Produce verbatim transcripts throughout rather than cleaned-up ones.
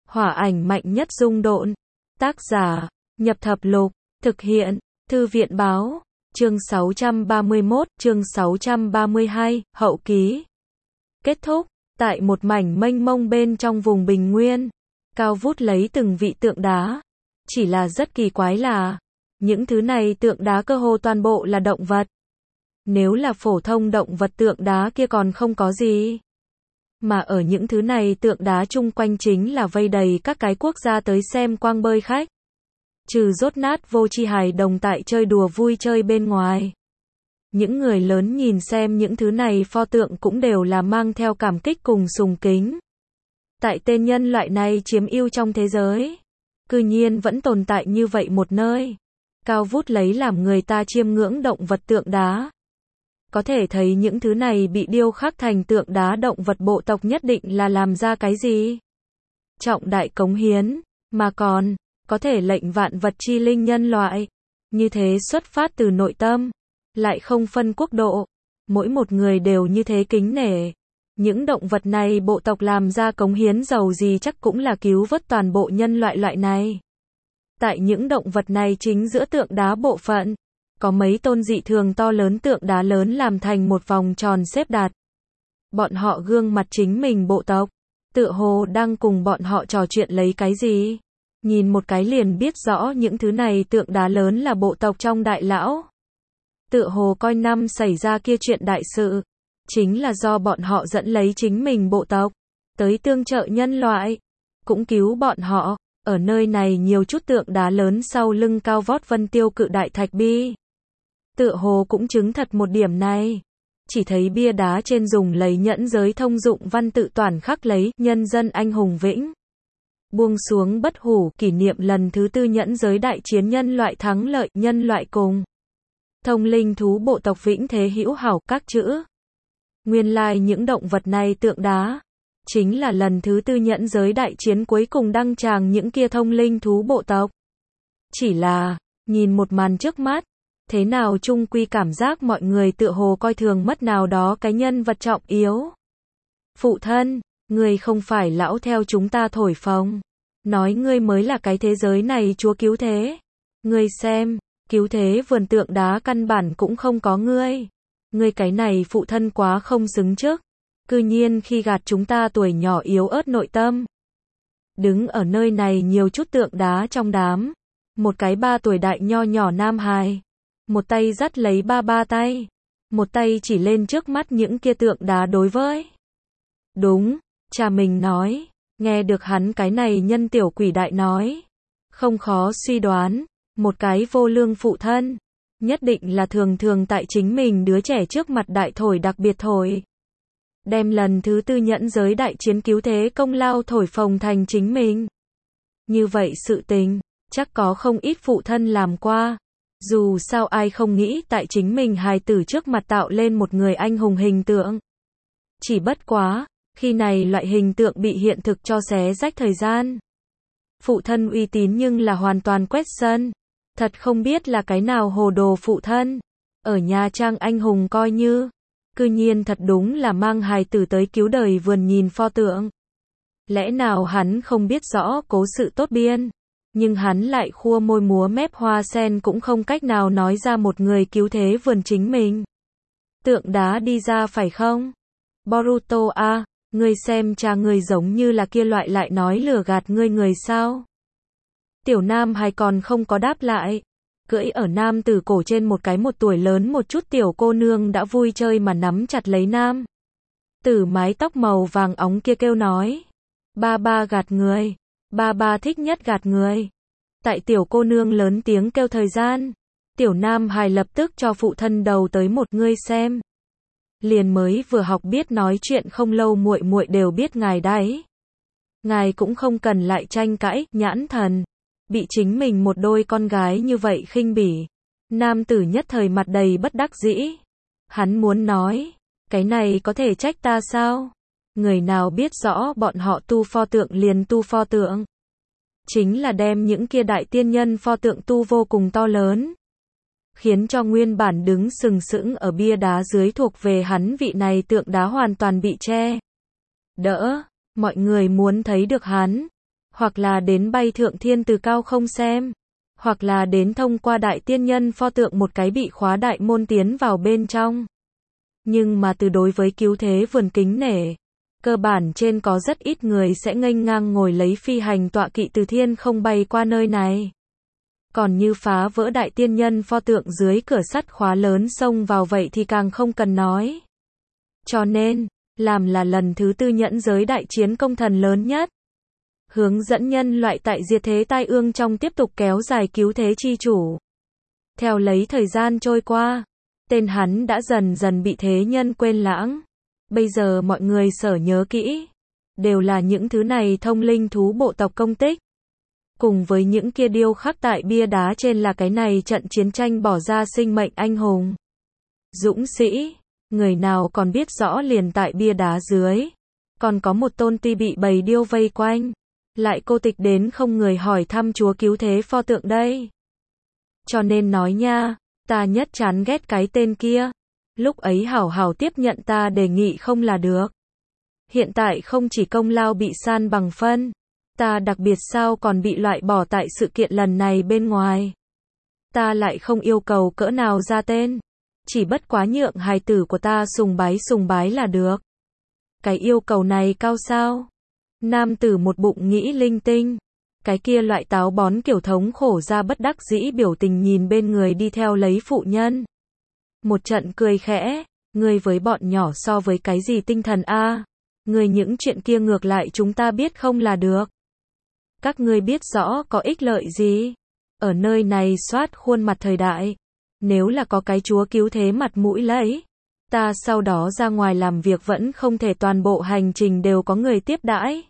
Hỏa ảnh mạnh nhất dung độn. Tác giả, Nhập Thập Lục, thực hiện, Thư viện Báo, chương sáu trăm ba mươi mốt, chương sáu trăm ba mươi hai, hậu ký. Kết thúc, tại một mảnh mênh mông bên trong vùng bình nguyên, cao vút lấy từng vị tượng đá. Chỉ là rất kỳ quái là, những thứ này tượng đá cơ hồ toàn bộ là động vật. Nếu là phổ thông động vật tượng đá kia còn không có gì. Mà ở những thứ này tượng đá chung quanh chính là vây đầy các cái quốc gia tới xem quang bơi khách. Trừ dốt nát vô tri hài đồng tại chơi đùa vui chơi bên ngoài. Những người lớn nhìn xem những thứ này pho tượng cũng đều là mang theo cảm kích cùng sùng kính. Tại tên nhân loại này chiếm ưu trong thế giới. Cư nhiên vẫn tồn tại như vậy một nơi. Cao vút lấy làm người ta chiêm ngưỡng động vật tượng đá. Có thể thấy những thứ này bị điêu khắc thành tượng đá động vật bộ tộc nhất định là làm ra cái gì? Trọng đại cống hiến, mà còn, có thể lệnh vạn vật chi linh nhân loại. Như thế xuất phát từ nội tâm, lại không phân quốc độ. Mỗi một người đều như thế kính nể. Những động vật này bộ tộc làm ra cống hiến giàu gì chắc cũng là cứu vớt toàn bộ nhân loại loại này. Tại những động vật này chính giữa tượng đá bộ phận. Có mấy tôn dị thường to lớn tượng đá lớn làm thành một vòng tròn xếp đặt. Bọn họ gương mặt chính mình bộ tộc, tựa hồ đang cùng bọn họ trò chuyện lấy cái gì. Nhìn một cái liền biết rõ những thứ này tượng đá lớn là bộ tộc trong đại lão. Tựa hồ coi năm xảy ra kia chuyện đại sự, chính là do bọn họ dẫn lấy chính mình bộ tộc, tới tương trợ nhân loại, cũng cứu bọn họ. Ở nơi này nhiều chút tượng đá lớn sau lưng cao vót vân tiêu cự đại thạch bi. Tựa hồ cũng chứng thật một điểm này. Chỉ thấy bia đá trên dùng lấy nhẫn giới thông dụng văn tự toàn khắc lấy nhân dân anh hùng vĩnh. Buông xuống bất hủ kỷ niệm lần thứ tư nhẫn giới đại chiến nhân loại thắng lợi nhân loại cùng. Thông linh thú bộ tộc vĩnh thế hữu hảo các chữ. Nguyên lai like những động vật này tượng đá. Chính là lần thứ tư nhẫn giới đại chiến cuối cùng đăng tràng những kia thông linh thú bộ tộc. Chỉ là, nhìn một màn trước mắt. Thế nào chung quy cảm giác mọi người tựa hồ coi thường mất nào đó cái nhân vật trọng yếu. Phụ thân, ngươi không phải lão theo chúng ta thổi phồng. Nói ngươi mới là cái thế giới này chúa cứu thế. Ngươi xem, cứu thế vườn tượng đá căn bản cũng không có ngươi. Ngươi cái này phụ thân quá không xứng trước. Cư nhiên khi gạt chúng ta tuổi nhỏ yếu ớt nội tâm. Đứng ở nơi này nhiều chút tượng đá trong đám. Một cái ba tuổi đại nho nhỏ nam hài. Một tay dắt lấy ba ba tay. Một tay chỉ lên trước mắt những kia tượng đá đối với. Đúng, cha mình nói. Nghe được hắn cái này nhân tiểu quỷ đại nói. Không khó suy đoán. Một cái vô lương phụ thân. Nhất định là thường thường tại chính mình đứa trẻ trước mặt đại thổi đặc biệt thổi. Đem lần thứ tư nhẫn giới đại chiến cứu thế công lao thổi phồng thành chính mình. Như vậy sự tình, chắc có không ít phụ thân làm qua. Dù sao ai không nghĩ tại chính mình hài tử trước mặt tạo lên một người anh hùng hình tượng. Chỉ bất quá, khi này loại hình tượng bị hiện thực cho xé rách thời gian. Phụ thân uy tín nhưng là hoàn toàn quét sân. Thật không biết là cái nào hồ đồ phụ thân. Ở nhà trang anh hùng coi như. Cư nhiên thật đúng là mang hài tử tới cứu đời vườn nhìn pho tượng. Lẽ nào hắn không biết rõ cố sự tốt biên. Nhưng hắn lại khua môi múa mép hoa sen cũng không cách nào nói ra một người cứu thế vườn chính mình. Tượng đá đi ra phải không? Boruto a, ngươi xem cha ngươi giống như là kia loại lại nói lừa gạt ngươi người sao? Tiểu nam hài còn không có đáp lại. Cưỡi ở nam tử cổ trên một cái một tuổi lớn một chút tiểu cô nương đã vui chơi mà nắm chặt lấy nam. Tử mái tóc màu vàng óng kia kêu nói. Ba ba gạt người. Ba ba thích nhất gạt người. Tại tiểu cô nương lớn tiếng kêu thời gian. Tiểu nam hài lập tức cho phụ thân đầu tới một ngươi xem. Liền mới vừa học biết nói chuyện không lâu muội muội đều biết ngài đấy. Ngài cũng không cần lại tranh cãi, nhãn thần. Bị chính mình một đôi con gái như vậy khinh bỉ. Nam tử nhất thời mặt đầy bất đắc dĩ. Hắn muốn nói, cái này có thể trách ta sao? Người nào biết rõ bọn họ tu pho tượng liền tu pho tượng. Chính là đem những kia đại tiên nhân pho tượng tu vô cùng to lớn. Khiến cho nguyên bản đứng sừng sững ở bia đá dưới thuộc về hắn vị này tượng đá hoàn toàn bị che. Đỡ, mọi người muốn thấy được hắn. hoặc là đến bay thượng thiên từ cao không xem, hoặc là đến thông qua đại tiên nhân pho tượng một cái bị khóa đại môn tiến vào bên trong. Nhưng mà từ đối với cứu thế vườn kính nể, cơ bản trên có rất ít người sẽ nghênh ngang ngồi lấy phi hành tọa kỵ từ thiên không bay qua nơi này. Còn như phá vỡ đại tiên nhân pho tượng dưới cửa sắt khóa lớn xông vào vậy thì càng không cần nói. Cho nên, làm là lần thứ tư nhẫn giới đại chiến công thần lớn nhất. Hướng dẫn nhân loại tại diệt thế tai ương trong tiếp tục kéo dài cứu thế chi chủ. Theo lấy thời gian trôi qua, tên hắn đã dần dần bị thế nhân quên lãng. Bây giờ mọi người sở nhớ kỹ, đều là những thứ này thông linh thú bộ tộc công tích. Cùng với những kia điêu khắc tại bia đá trên là cái này trận chiến tranh bỏ ra sinh mệnh anh hùng. Dũng sĩ, người nào còn biết rõ liền tại bia đá dưới. Còn có một tôn tuy bị bầy điêu vây quanh, lại cô tịch đến không người hỏi thăm chúa cứu thế pho tượng đây. Cho nên nói nha, ta nhất chán ghét cái tên kia. Lúc ấy hảo hảo tiếp nhận ta đề nghị không là được. Hiện tại không chỉ công lao bị san bằng phân, ta đặc biệt sao còn bị loại bỏ tại sự kiện lần này bên ngoài. Ta lại không yêu cầu cỡ nào ra tên, chỉ bất quá nhượng hài tử của ta sùng bái sùng bái là được. Cái yêu cầu này cao sao? Nam tử một bụng nghĩ linh tinh. Cái kia loại táo bón kiểu thống khổ ra bất đắc dĩ biểu tình nhìn bên người đi theo lấy phụ nhân. Một trận cười khẽ, ngươi với bọn nhỏ so với cái gì tinh thần a? Ngươi những chuyện kia ngược lại chúng ta biết không là được. Các ngươi biết rõ có ích lợi gì? Ở nơi này soát khuôn mặt thời đại, nếu là có cái chúa cứu thế mặt mũi lẫy, ta sau đó ra ngoài làm việc vẫn không thể toàn bộ hành trình đều có người tiếp đãi.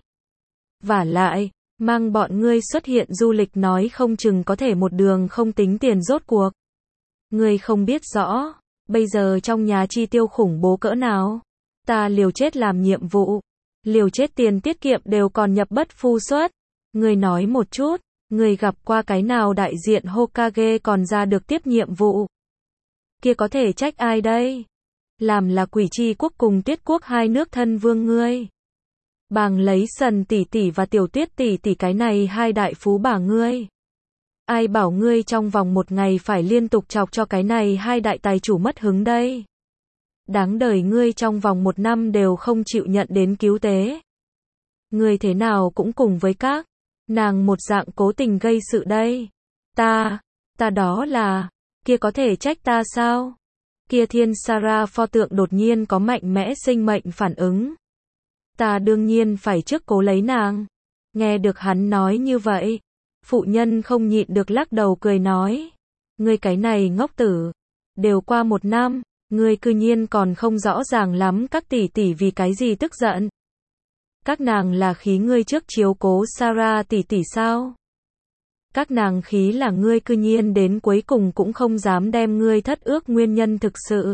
Vả lại, mang bọn ngươi xuất hiện du lịch nói không chừng có thể một đường không tính tiền rốt cuộc. Ngươi không biết rõ, bây giờ trong nhà chi tiêu khủng bố cỡ nào. Ta liều chết làm nhiệm vụ, liều chết tiền tiết kiệm đều còn nhập bất phu xuất. Ngươi nói một chút, ngươi gặp qua cái nào đại diện Hokage còn ra được tiếp nhiệm vụ. Kia có thể trách ai đây? Làm là Quỷ Chi quốc cùng Tuyết quốc hai nước thân vương ngươi. Bàng lấy Sần tỷ tỷ và Tiểu Tuyết tỷ tỷ cái này hai đại phú bà ngươi. Ai bảo ngươi trong vòng một ngày phải liên tục chọc cho cái này hai đại tài chủ mất hứng đây. Đáng đời ngươi trong vòng một năm đều không chịu nhận đến cứu tế. Ngươi thế nào cũng cùng với các nàng một dạng cố tình gây sự đây. Ta, ta đó là, kia có thể trách ta sao? Kia Thiên Sara pho tượng đột nhiên có mạnh mẽ sinh mệnh phản ứng. Ta đương nhiên phải trước cố lấy nàng. Nghe được hắn nói như vậy, phụ nhân không nhịn được lắc đầu cười nói. Ngươi cái này ngốc tử. Đều qua một năm, ngươi cư nhiên còn không rõ ràng lắm các tỷ tỷ vì cái gì tức giận. Các nàng là khí ngươi trước chiếu cố Sarah tỷ tỷ sao? Các nàng khí là ngươi cư nhiên đến cuối cùng cũng không dám đem ngươi thất ước nguyên nhân thực sự.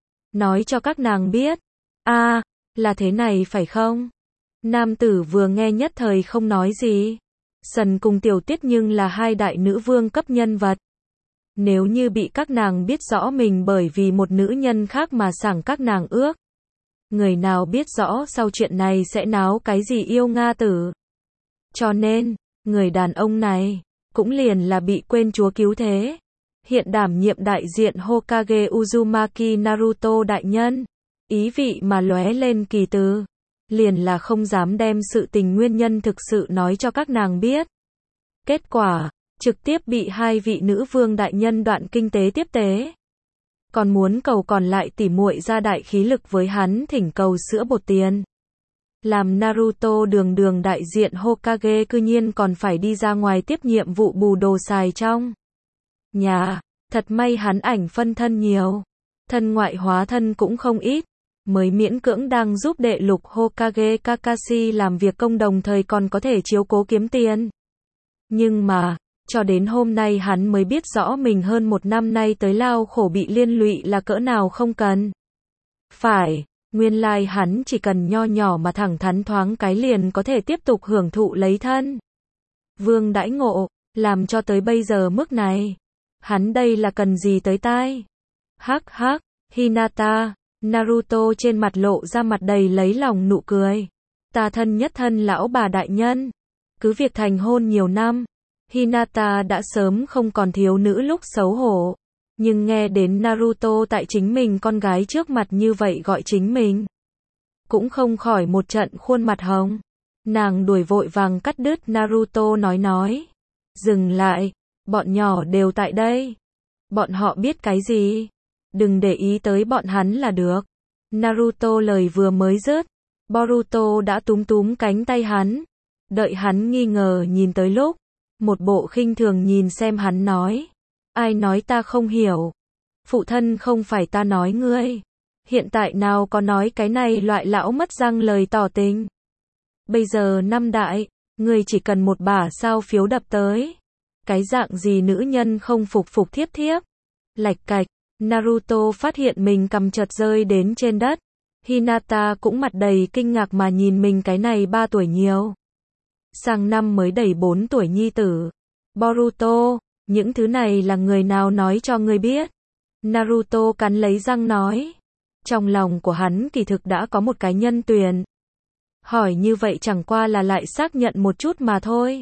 Nói cho các nàng biết. A, à, là thế này phải không? Nam tử vừa nghe nhất thời không nói gì. Sần cùng Tiểu Tuyết nhưng là hai đại nữ vương cấp nhân vật. Nếu như bị các nàng biết rõ mình bởi vì một nữ nhân khác mà sảng các nàng ước. Người nào biết rõ sau chuyện này sẽ náo cái gì yêu Nga tử. Cho nên, người đàn ông này, cũng liền là bị quên chúa cứu thế. Hiện đảm nhiệm đại diện Hokage Uzumaki Naruto đại nhân. Ý vị mà lóe lên kỳ từ. Liền là không dám đem sự tình nguyên nhân thực sự nói cho các nàng biết. Kết quả, trực tiếp bị hai vị nữ vương đại nhân đoạn kinh tế tiếp tế. Còn muốn cầu còn lại tỉ muội ra đại khí lực với hắn thỉnh cầu sữa bột tiền. Làm Naruto đường đường đại diện Hokage cư nhiên còn phải đi ra ngoài tiếp nhiệm vụ bù đồ xài trong nhà. Thật may hắn ảnh phân thân nhiều. Thân ngoại hóa thân cũng không ít. Mới miễn cưỡng đang giúp đệ lục Hokage Kakashi làm việc công đồng thời còn có thể chiếu cố kiếm tiền. Nhưng mà, cho đến hôm nay hắn mới biết rõ mình hơn một năm nay tới lao khổ bị liên lụy là cỡ nào không cần. Phải, nguyên lai like hắn chỉ cần nho nhỏ mà thẳng thắn thoáng cái liền có thể tiếp tục hưởng thụ lấy thân. Vương đãi ngộ, làm cho tới bây giờ mức này. Hắn đây là cần gì tới tai? Hắc hắc, Hinata, Naruto trên mặt lộ ra mặt đầy lấy lòng nụ cười. Ta thân nhất thân lão bà đại nhân. Cứ việc thành hôn nhiều năm, Hinata đã sớm không còn thiếu nữ lúc xấu hổ. Nhưng nghe đến Naruto tại chính mình con gái trước mặt như vậy gọi chính mình, cũng không khỏi một trận khuôn mặt hồng. Nàng đuổi vội vàng cắt đứt Naruto nói nói. Dừng lại, bọn nhỏ đều tại đây. Bọn họ biết cái gì? Đừng để ý tới bọn hắn là được. Naruto lời vừa mới dứt, Boruto đã túm túm cánh tay hắn. Đợi hắn nghi ngờ nhìn tới lúc, một bộ khinh thường nhìn xem hắn nói. Ai nói ta không hiểu? Phụ thân không phải ta nói ngươi. Hiện tại nào có nói cái này loại lão mất răng lời tỏ tình. Bây giờ năm đại, ngươi chỉ cần một bả sao phiếu đập tới. Cái dạng gì nữ nhân không phục phục thiếp thiếp. Lạch cạch, Naruto phát hiện mình cầm chợt rơi đến trên đất. Hinata cũng mặt đầy kinh ngạc mà nhìn mình cái này ba tuổi nhiều. Sang năm mới đầy bốn tuổi nhi tử. Boruto, những thứ này là người nào nói cho ngươi biết? Naruto cắn lấy răng nói. Trong lòng của hắn kỳ thực đã có một cái nhân tuyển. Hỏi như vậy chẳng qua là lại xác nhận một chút mà thôi.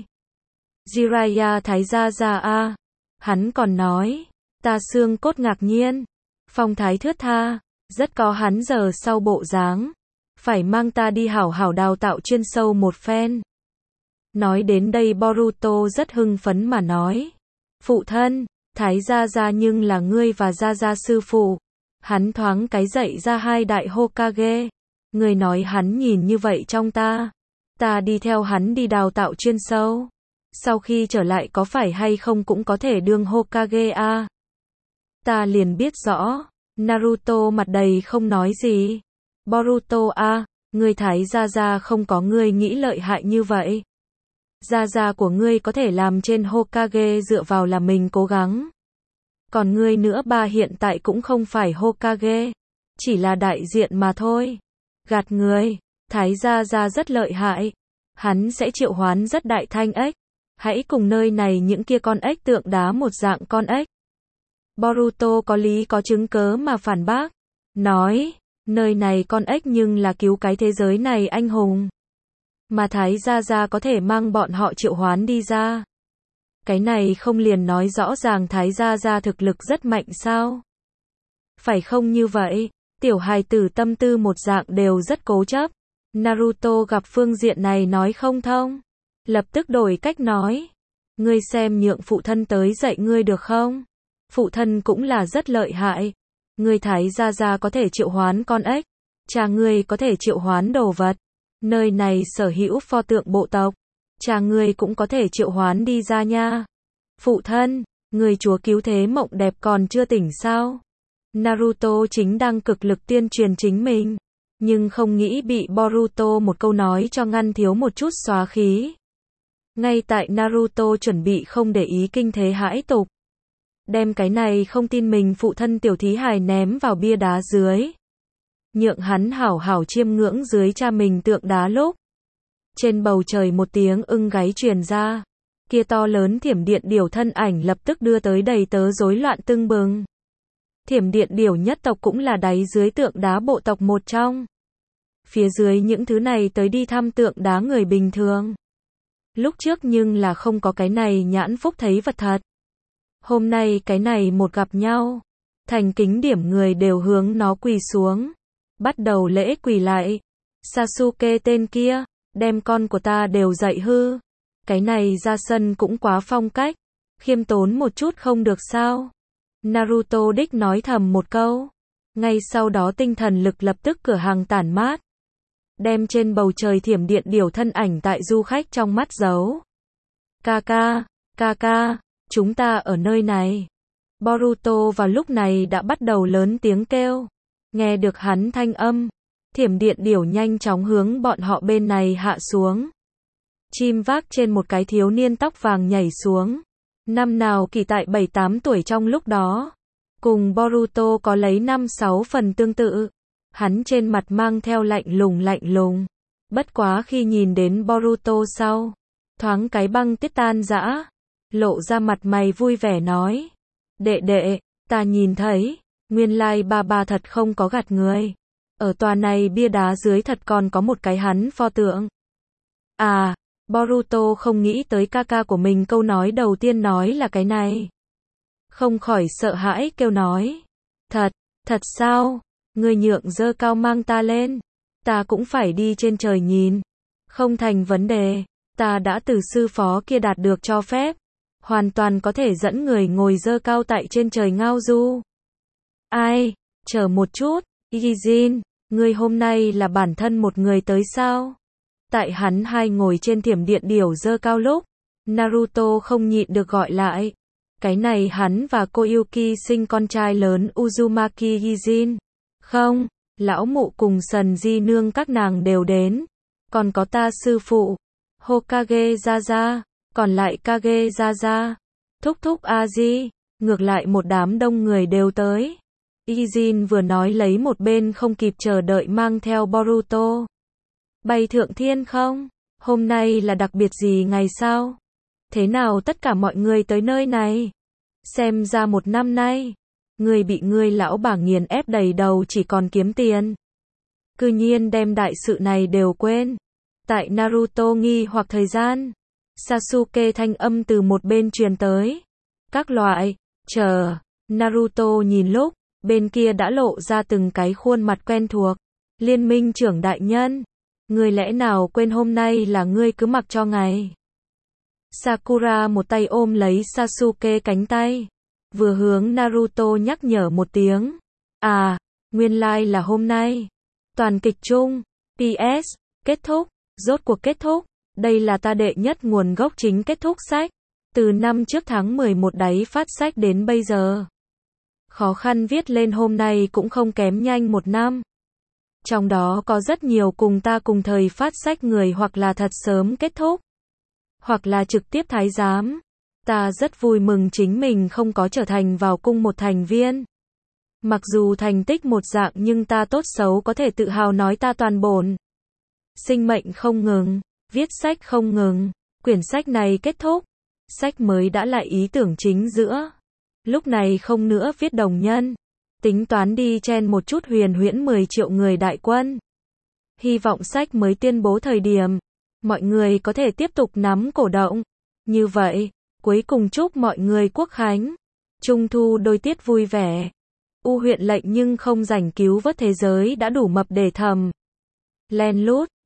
Jiraiya thái gia gia a. Hắn còn nói. Ta xương cốt ngạc nhiên. Phong thái thướt tha. Rất có hắn giờ sau bộ dáng. Phải mang ta đi hảo hảo đào tạo chuyên sâu một phen. Nói đến đây Boruto rất hưng phấn mà nói. Phụ thân, thái gia gia nhưng là ngươi và gia gia sư phụ. Hắn thoáng cái dậy ra hai đại Hokage. Người nói hắn nhìn như vậy trong ta. Ta đi theo hắn đi đào tạo chuyên sâu. Sau khi trở lại có phải hay không cũng có thể đương Hokage a. À? Ta liền biết rõ. Naruto mặt đầy không nói gì. Boruto a, à, ngươi thái gia gia không có ngươi nghĩ lợi hại như vậy. Gia gia của ngươi có thể làm trên Hokage dựa vào là mình cố gắng. Còn ngươi nữa ba hiện tại cũng không phải Hokage. Chỉ là đại diện mà thôi. Gạt người, thái gia gia rất lợi hại. Hắn sẽ triệu hoán rất đại thanh ếch. Hãy cùng nơi này những kia con ếch tượng đá một dạng con ếch. Boruto có lý có chứng cớ mà phản bác. Nói, nơi này con ếch nhưng là cứu cái thế giới này anh hùng. Mà thái gia gia có thể mang bọn họ triệu hoán đi ra. Cái này không liền nói rõ ràng thái gia gia thực lực rất mạnh sao? Phải không như vậy? Tiểu hài tử tâm tư một dạng đều rất cố chấp. Naruto gặp phương diện này nói không thông. Lập tức đổi cách nói. Ngươi xem nhượng phụ thân tới dạy ngươi được không? Phụ thân cũng là rất lợi hại. Ngươi thái gia gia có thể triệu hoán con ếch. Cha ngươi có thể triệu hoán đồ vật. Nơi này sở hữu pho tượng bộ tộc. Cha ngươi cũng có thể triệu hoán đi ra nha. Phụ thân, người chúa cứu thế mộng đẹp còn chưa tỉnh sao? Naruto chính đang cực lực tuyên truyền chính mình. Nhưng không nghĩ bị Boruto một câu nói cho ngăn thiếu một chút xóa khí. Ngay tại Naruto chuẩn bị không để ý kinh thế hãi tục. Đem cái này không tin mình phụ thân tiểu thí hài ném vào bia đá dưới. Nhượng hắn hảo hảo chiêm ngưỡng dưới cha mình tượng đá lúc. Trên bầu trời một tiếng ưng gáy truyền ra. Kia to lớn thiểm điện điểu thân ảnh lập tức đưa tới đầy tớ rối loạn tưng bừng. Thiểm điện điểu nhất tộc cũng là đáy dưới tượng đá bộ tộc một trong. Phía dưới những thứ này tới đi thăm tượng đá người bình thường. Lúc trước nhưng là không có cái này nhãn phúc thấy vật thật. Hôm nay cái này một gặp nhau. Thành kính điểm người đều hướng nó quỳ xuống. Bắt đầu lễ quỳ lại. Sasuke tên kia, đem con của ta đều dạy hư. Cái này ra sân cũng quá phong cách. Khiêm tốn một chút không được sao? Naruto đích nói thầm một câu. Ngay sau đó tinh thần lực lập tức cửa hàng tản mát. Đem trên bầu trời thiểm điện điểu thân ảnh tại du khách trong mắt giấu. Kaka, Kaka, chúng ta ở nơi này. Boruto vào lúc này đã bắt đầu lớn tiếng kêu. Nghe được hắn thanh âm. Thiểm điện điểu nhanh chóng hướng bọn họ bên này hạ xuống. Chim vác trên một cái thiếu niên tóc vàng nhảy xuống. Năm nào kỳ tại bảy tám tuổi trong lúc đó. Cùng Boruto có lấy năm sáu phần tương tự. Hắn trên mặt mang theo lạnh lùng lạnh lùng. Bất quá khi nhìn đến Boruto sau. Thoáng cái băng tiết tan rã. Lộ ra mặt mày vui vẻ nói. Đệ đệ, ta nhìn thấy. Nguyên lai ba ba thật không có gạt người. Ở tòa này bia đá dưới thật còn có một cái hắn pho tượng. À, Boruto không nghĩ tới ca ca của mình câu nói đầu tiên nói là cái này. Không khỏi sợ hãi kêu nói. Thật, thật sao? Ngươi nhượng dơ cao mang ta lên. Ta cũng phải đi trên trời nhìn. Không thành vấn đề. Ta đã từ sư phó kia đạt được cho phép. Hoàn toàn có thể dẫn người ngồi dơ cao tại trên trời ngao du. Ai? Chờ một chút. Yijin, ngươi hôm nay là bản thân một người tới sao? Tại hắn hai ngồi trên thiểm điện điểu dơ cao lúc, Naruto không nhịn được gọi lại. Cái này hắn và cô Yuki sinh con trai lớn Uzumaki Yijin. Không, lão mụ cùng Sần Di nương các nàng đều đến. Còn có ta sư phụ, Hokage Zaza, còn lại Kage Zaza, thúc thúc Aji, ngược lại một đám đông người đều tới. Yijin vừa nói lấy một bên không kịp chờ đợi mang theo Boruto. Bay thượng thiên không? Hôm nay là đặc biệt gì ngày sao? Thế nào tất cả mọi người tới nơi này? Xem ra một năm nay, người bị người lão bà nghiền ép đầy đầu chỉ còn kiếm tiền. Cư nhiên đem đại sự này đều quên. Tại Naruto nghi hoặc thời gian, Sasuke thanh âm từ một bên truyền tới. Các loại, chờ, Naruto nhìn lúc, bên kia đã lộ ra từng cái khuôn mặt quen thuộc. Liên minh trưởng đại nhân, người lẽ nào quên hôm nay là ngươi cứ mặc cho ngày. Sakura một tay ôm lấy Sasuke cánh tay, vừa hướng Naruto nhắc nhở một tiếng. À, nguyên lai like là hôm nay. Toàn kịch chung, pê ét, kết thúc, rốt cuộc kết thúc. Đây là ta đệ nhất nguồn gốc chính kết thúc sách. Từ năm trước tháng mười một đáy phát sách đến bây giờ. Khó khăn viết lên hôm nay cũng không kém nhanh một năm. Trong đó có rất nhiều cùng ta cùng thời phát sách người hoặc là thật sớm kết thúc, hoặc là trực tiếp thái giám. Ta rất vui mừng chính mình không có trở thành vào cung một thành viên. Mặc dù thành tích một dạng nhưng ta tốt xấu có thể tự hào nói ta toàn bổn. Sinh mệnh không ngừng, viết sách không ngừng, quyển sách này kết thúc. Sách mới đã lại ý tưởng chính giữa. Lúc này không nữa viết đồng nhân. Tính toán đi chen một chút huyền huyễn mười triệu người đại quân. Hy vọng sách mới tuyên bố thời điểm. Mọi người có thể tiếp tục nắm cổ động. Như vậy, cuối cùng chúc mọi người quốc khánh. Trung thu đôi tiết vui vẻ. U huyện lệnh nhưng không rảnh cứu vớt thế giới đã đủ mập để thầm. Len lút.